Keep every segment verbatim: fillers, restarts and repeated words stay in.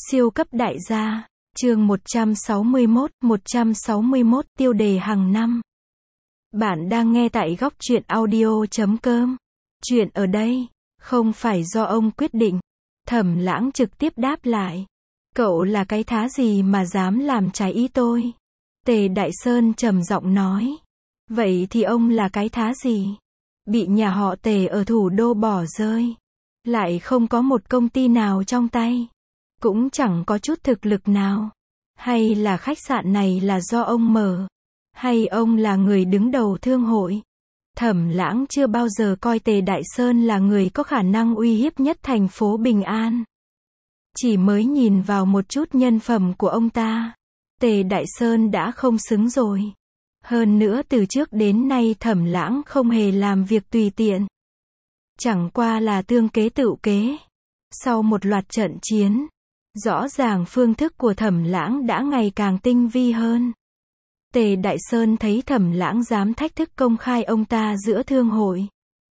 Siêu cấp đại gia, chương một trăm sáu mươi mốt, một trăm sáu mươi mốt tiêu đề hàng năm. Bạn đang nghe tại góc truyện audio chấm com. Chuyện ở đây, không phải do ông quyết định. Thẩm Lãng trực tiếp đáp lại. Cậu là cái thá gì mà dám làm trái ý tôi? Tề Đại Sơn trầm giọng nói. Vậy thì ông là cái thá gì? Bị nhà họ Tề ở thủ đô bỏ rơi. Lại không có một công ty nào trong tay. Cũng chẳng có chút thực lực nào. Hay là khách sạn này là do ông mở? Hay ông là người đứng đầu thương hội? Thẩm Lãng chưa bao giờ coi Tề Đại Sơn là người có khả năng uy hiếp nhất thành phố Bình An. Chỉ mới nhìn vào một chút nhân phẩm của ông ta, Tề Đại Sơn đã không xứng rồi. Hơn nữa từ trước đến nay Thẩm Lãng không hề làm việc tùy tiện. Chẳng qua là tương kế tựu kế. Sau một loạt trận chiến, rõ ràng phương thức của Thẩm Lãng đã ngày càng tinh vi hơn. Tề Đại Sơn thấy Thẩm Lãng dám thách thức công khai ông ta giữa thương hội.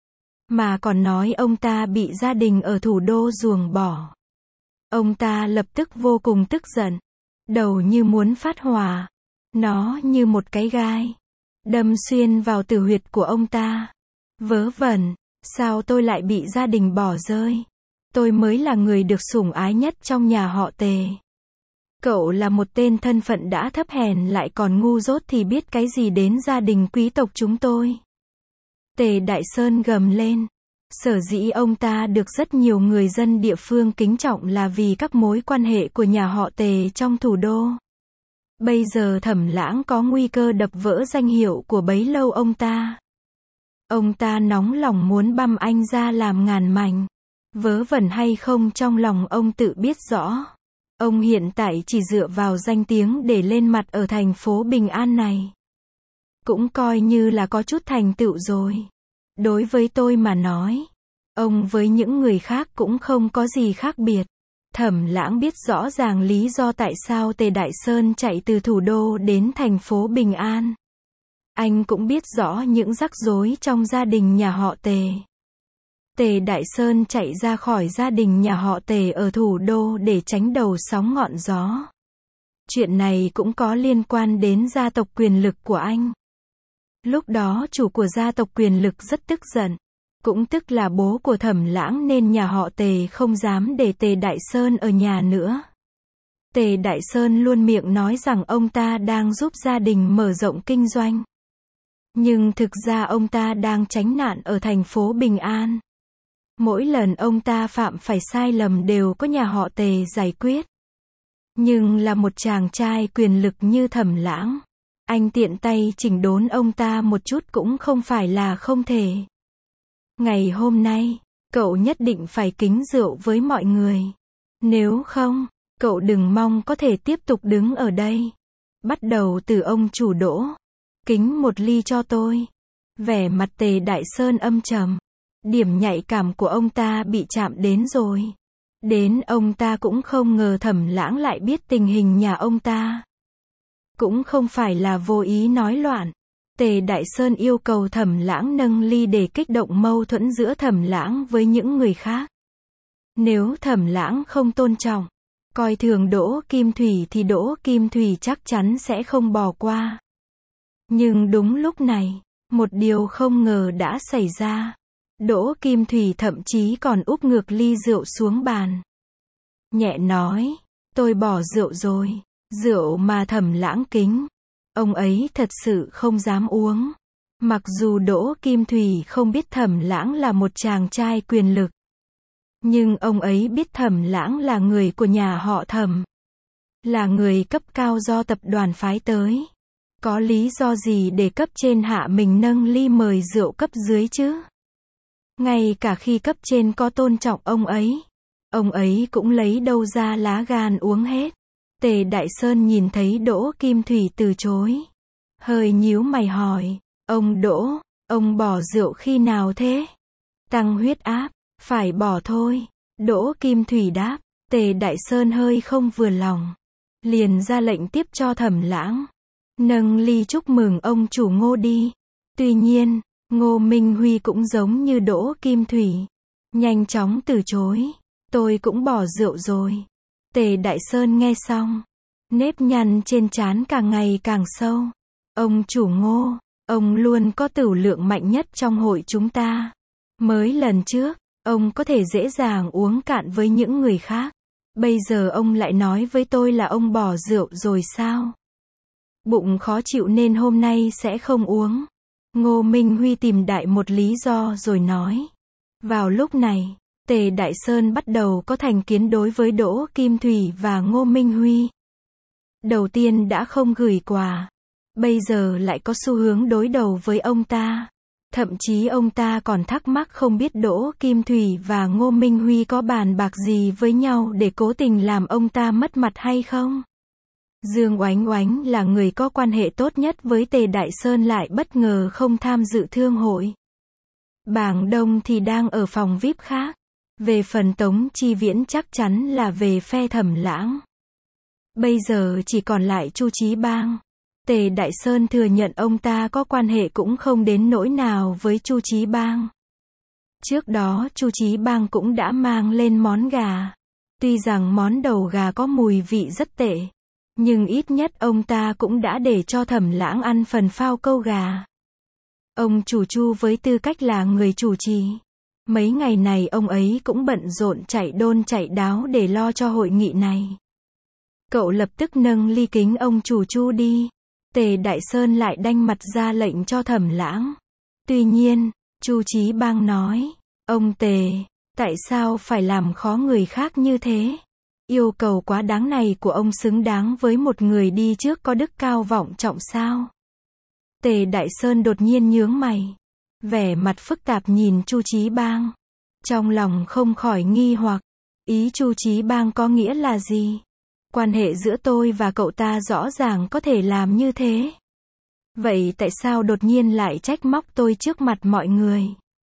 Mà còn nói ông ta bị gia đình ở thủ đô ruồng bỏ. Ông ta lập tức vô cùng tức giận. Đầu như muốn phát hỏa. Nó như một cái gai. Đâm xuyên vào tử huyệt của ông ta. Vớ vẩn, sao tôi lại bị gia đình bỏ rơi? Tôi mới là người được sủng ái nhất trong nhà họ Tề. Cậu là một tên thân phận đã thấp hèn lại còn ngu dốt thì biết cái gì đến gia đình quý tộc chúng tôi. Tề Đại Sơn gầm lên. Sở dĩ ông ta được rất nhiều người dân địa phương kính trọng là vì các mối quan hệ của nhà họ Tề trong thủ đô. Bây giờ Thẩm Lãng có nguy cơ đập vỡ danh hiệu của bấy lâu ông ta. Ông ta nóng lòng muốn băm anh ra làm ngàn mảnh. Vớ vẩn hay không trong lòng ông tự biết rõ. Ông hiện tại chỉ dựa vào danh tiếng để lên mặt ở thành phố Bình An này. Cũng coi như là có chút thành tựu rồi. Đối với tôi mà nói, ông với những người khác cũng không có gì khác biệt. Thẩm Lãng biết rõ ràng lý do tại sao Tề Đại Sơn chạy từ thủ đô đến thành phố Bình An. Anh cũng biết rõ những rắc rối trong gia đình nhà họ Tề. Tề Đại Sơn chạy ra khỏi gia đình nhà họ Tề ở thủ đô để tránh đầu sóng ngọn gió. Chuyện này cũng có liên quan đến gia tộc quyền lực của anh. Lúc đó chủ của gia tộc quyền lực rất tức giận. Cũng tức là bố của Thẩm Lãng nên nhà họ Tề không dám để Tề Đại Sơn ở nhà nữa. Tề Đại Sơn luôn miệng nói rằng ông ta đang giúp gia đình mở rộng kinh doanh. Nhưng thực ra ông ta đang tránh nạn ở thành phố Bình An. Mỗi lần ông ta phạm phải sai lầm đều có nhà họ Tề giải quyết. Nhưng là một chàng trai quyền lực như Thẩm Lãng, anh tiện tay chỉnh đốn ông ta một chút cũng không phải là không thể. Ngày hôm nay, cậu nhất định phải kính rượu với mọi người. Nếu không, cậu đừng mong có thể tiếp tục đứng ở đây. Bắt đầu từ ông chủ Đỗ. Kính một ly cho tôi. Vẻ mặt Tề Đại Sơn âm trầm. Điểm nhạy cảm của ông ta bị chạm đến rồi. Đến ông ta cũng không ngờ Thẩm Lãng lại biết tình hình nhà ông ta. Cũng không phải là vô ý nói loạn. Tề Đại Sơn yêu cầu Thẩm Lãng nâng ly để kích động mâu thuẫn giữa Thẩm Lãng với những người khác. Nếu Thẩm Lãng không tôn trọng, coi thường Đỗ Kim Thủy thì Đỗ Kim Thủy chắc chắn sẽ không bỏ qua. Nhưng đúng lúc này, một điều không ngờ đã xảy ra. Đỗ Kim Thủy thậm chí còn úp ngược ly rượu xuống bàn. Nhẹ nói, tôi bỏ rượu rồi. Rượu mà Thẩm Lãng kính, ông ấy thật sự không dám uống. Mặc dù Đỗ Kim Thủy không biết Thẩm Lãng là một chàng trai quyền lực. Nhưng ông ấy biết Thẩm Lãng là người của nhà họ Thẩm. Là người cấp cao do tập đoàn phái tới. Có lý do gì để cấp trên hạ mình nâng ly mời rượu cấp dưới chứ? Ngay cả khi cấp trên có tôn trọng ông ấy, ông ấy cũng lấy đâu ra lá gan uống hết. Tề Đại Sơn nhìn thấy Đỗ Kim Thủy từ chối. Hơi nhíu mày hỏi, ông Đỗ, ông bỏ rượu khi nào thế? Tăng huyết áp, phải bỏ thôi. Đỗ Kim Thủy đáp. Tề Đại Sơn hơi không vừa lòng. Liền ra lệnh tiếp cho Thẩm Lãng. Nâng ly chúc mừng ông chủ Ngô đi. Tuy nhiên, Ngô Minh Huy cũng giống như Đỗ Kim Thủy. Nhanh chóng từ chối. Tôi cũng bỏ rượu rồi. Tề Đại Sơn nghe xong, nếp nhăn trên trán càng ngày càng sâu. Ông chủ Ngô, ông luôn có tửu lượng mạnh nhất trong hội chúng ta. Mới lần trước, ông có thể dễ dàng uống cạn với những người khác. Bây giờ ông lại nói với tôi là ông bỏ rượu rồi sao? Bụng khó chịu nên hôm nay sẽ không uống. Ngô Minh Huy tìm đại một lý do rồi nói. Vào lúc này, Tề Đại Sơn bắt đầu có thành kiến đối với Đỗ Kim Thủy và Ngô Minh Huy. Đầu tiên đã không gửi quà, bây giờ lại có xu hướng đối đầu với ông ta. Thậm chí ông ta còn thắc mắc không biết Đỗ Kim Thủy và Ngô Minh Huy có bàn bạc gì với nhau để cố tình làm ông ta mất mặt hay không. Dương Oánh Oánh là người có quan hệ tốt nhất với Tề Đại Sơn lại bất ngờ không tham dự thương hội. Bảng Đông thì đang ở phòng vi ai pi khác. Về phần Tống Chi Viễn chắc chắn là về phe Thẩm Lãng. Bây giờ chỉ còn lại Chu Chí Bang. Tề Đại Sơn thừa nhận ông ta có quan hệ cũng không đến nỗi nào với Chu Chí Bang. Trước đó Chu Chí Bang cũng đã mang lên món gà. Tuy rằng món đầu gà có mùi vị rất tệ, nhưng ít nhất ông ta cũng đã để cho Thẩm Lãng ăn phần phao câu gà. Ông chủ Chu với tư cách là người chủ trì, mấy ngày này ông ấy cũng bận rộn chạy đôn chạy đáo để lo cho hội nghị này. Cậu lập tức nâng ly kính ông chủ Chu đi. Tề Đại Sơn lại đanh mặt ra lệnh cho Thẩm Lãng. Tuy nhiên, Chu Chí Bang nói, ông Tề, tại sao phải làm khó người khác như thế? Yêu cầu quá đáng này của ông xứng đáng với một người đi trước có đức cao vọng trọng sao? Tề Đại Sơn đột nhiên nhướng mày, vẻ mặt phức tạp nhìn Chu Chí Bang. Trong lòng không khỏi nghi hoặc, ý Chu Chí Bang có nghĩa là gì? Quan hệ giữa tôi và cậu ta rõ ràng có thể làm như thế. Vậy tại sao đột nhiên lại trách móc tôi trước mặt mọi người?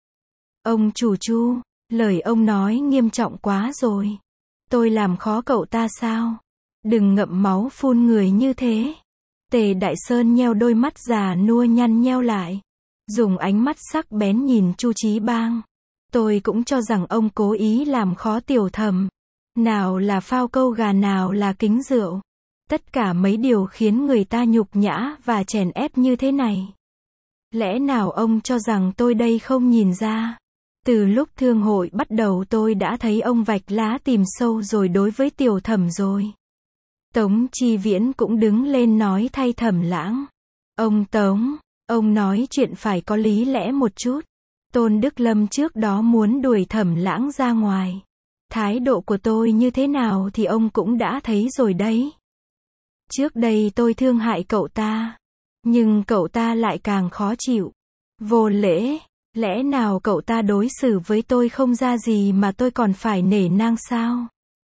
Ông chủ Chu, lời ông nói nghiêm trọng quá rồi. Tôi làm khó cậu ta sao? Đừng ngậm máu phun người như thế. Tề Đại Sơn nheo đôi mắt già nua nhăn nheo lại, dùng ánh mắt sắc bén nhìn Chu Chí Bang. Tôi cũng cho rằng ông cố ý làm khó Tiểu Thẩm. Nào là phao câu gà, nào là kính rượu. Tất cả mấy điều khiến người ta nhục nhã và chèn ép như thế này. Lẽ nào ông cho rằng tôi đây không nhìn ra? Từ lúc thương hội bắt đầu tôi đã thấy ông vạch lá tìm sâu rồi đối với Tiểu Thẩm rồi. Tống Chi Viễn cũng đứng lên nói thay Thẩm Lãng. Ông Tống, ông nói chuyện phải có lý lẽ một chút. Tôn Đức Lâm trước đó muốn đuổi Thẩm Lãng ra ngoài. Thái độ của tôi như thế nào thì ông cũng đã thấy rồi đấy. Trước đây tôi thương hại cậu ta, nhưng cậu ta lại càng khó chịu. Vô lễ, lẽ nào cậu ta đối xử với tôi không ra gì mà tôi còn phải nể nang sao?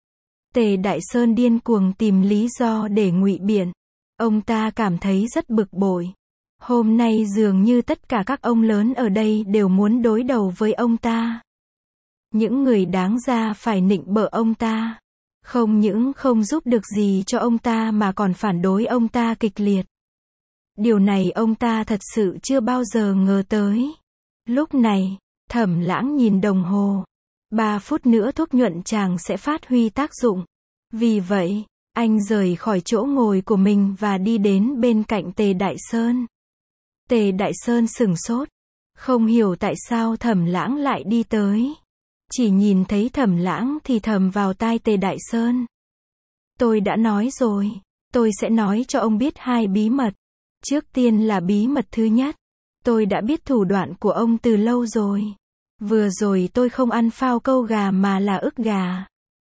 Tề Đại Sơn điên cuồng tìm lý do để ngụy biện. Ông ta cảm thấy rất bực bội. Hôm nay dường như tất cả các ông lớn ở đây đều muốn đối đầu với ông ta. Những người đáng ra phải nịnh bợ ông ta, không những không giúp được gì cho ông ta mà còn phản đối ông ta kịch liệt. Điều này ông ta thật sự chưa bao giờ ngờ tới. Lúc này, Thẩm Lãng nhìn đồng hồ. Ba phút nữa thuốc nhuận tràng sẽ phát huy tác dụng. Vì vậy, anh rời khỏi chỗ ngồi của mình và đi đến bên cạnh Tề Đại Sơn. Tề Đại Sơn sửng sốt, không hiểu tại sao Thẩm Lãng lại đi tới. Chỉ nhìn thấy Thẩm Lãng thì thầm vào tai Tề Đại Sơn. Tôi đã nói rồi, tôi sẽ nói cho ông biết hai bí mật. Trước tiên là bí mật thứ nhất. Tôi đã biết thủ đoạn của ông từ lâu rồi. Vừa rồi tôi không ăn phao câu gà mà là ức gà.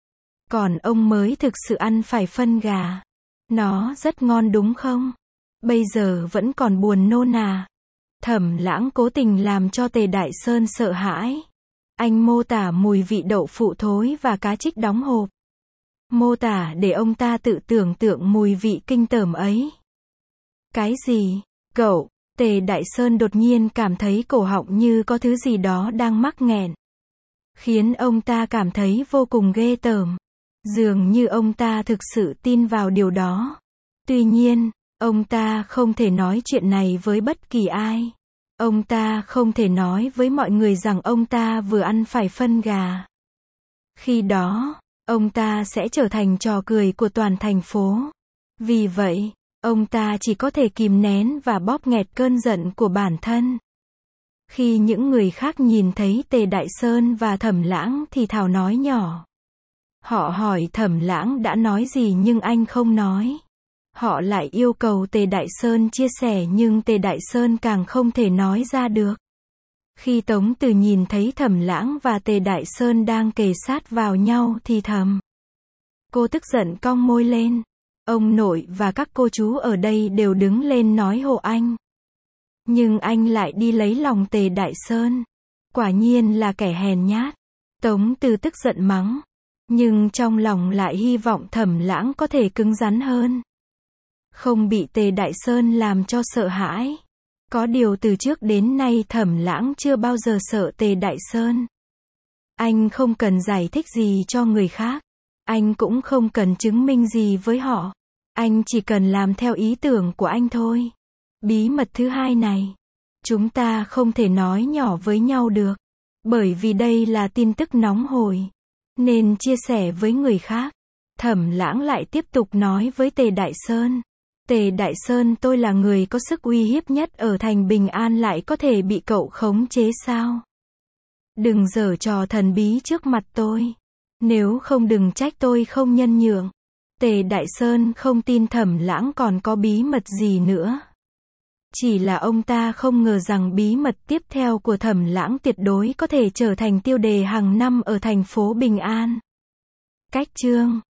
Còn ông mới thực sự ăn phải phân gà. Nó rất ngon đúng không? Bây giờ vẫn còn buồn nôn à? Thẩm Lãng cố tình làm cho Tề Đại Sơn sợ hãi. Anh mô tả mùi vị đậu phụ thối và cá trích đóng hộp. Mô tả để ông ta tự tưởng tượng mùi vị kinh tởm ấy. Cái gì? Cậu? Tề Đại Sơn đột nhiên cảm thấy cổ họng như có thứ gì đó đang mắc nghẹn. Khiến ông ta cảm thấy vô cùng ghê tởm. Dường như ông ta thực sự tin vào điều đó. Tuy nhiên, ông ta không thể nói chuyện này với bất kỳ ai. Ông ta không thể nói với mọi người rằng ông ta vừa ăn phải phân gà. Khi đó, ông ta sẽ trở thành trò cười của toàn thành phố. Vì vậy, ông ta chỉ có thể kìm nén và bóp nghẹt cơn giận của bản thân. Khi những người khác nhìn thấy Tề Đại Sơn và Thẩm Lãng thì thào nói nhỏ. Họ hỏi Thẩm Lãng đã nói gì nhưng anh không nói. Họ lại yêu cầu Tề Đại Sơn chia sẻ nhưng Tề Đại Sơn càng không thể nói ra được. Khi Tống Từ nhìn thấy Thẩm Lãng và Tề Đại Sơn đang kề sát vào nhau thì thầm. Cô tức giận cong môi lên. Ông nội và các cô chú ở đây đều đứng lên nói hộ anh. Nhưng anh lại đi lấy lòng Tề Đại Sơn. Quả nhiên là kẻ hèn nhát. Tống Từ tức giận mắng. Nhưng trong lòng lại hy vọng Thẩm Lãng có thể cứng rắn hơn. Không bị Tề Đại Sơn làm cho sợ hãi. Có điều từ trước đến nay Thẩm Lãng chưa bao giờ sợ Tề Đại Sơn. Anh không cần giải thích gì cho người khác. Anh cũng không cần chứng minh gì với họ. Anh chỉ cần làm theo ý tưởng của anh thôi. Bí mật thứ hai này, chúng ta không thể nói nhỏ với nhau được. Bởi vì đây là tin tức nóng hổi. Nên chia sẻ với người khác. Thẩm Lãng lại tiếp tục nói với Tề Đại Sơn. Tề Đại Sơn, tôi là người có sức uy hiếp nhất ở thành Bình An lại có thể bị cậu khống chế sao? Đừng giở trò thần bí trước mặt tôi. Nếu không đừng trách tôi không nhân nhượng. Tề Đại Sơn không tin Thẩm Lãng còn có bí mật gì nữa. Chỉ là ông ta không ngờ rằng bí mật tiếp theo của Thẩm Lãng tuyệt đối có thể trở thành tiêu đề hàng năm ở thành phố Bình An. Cách chương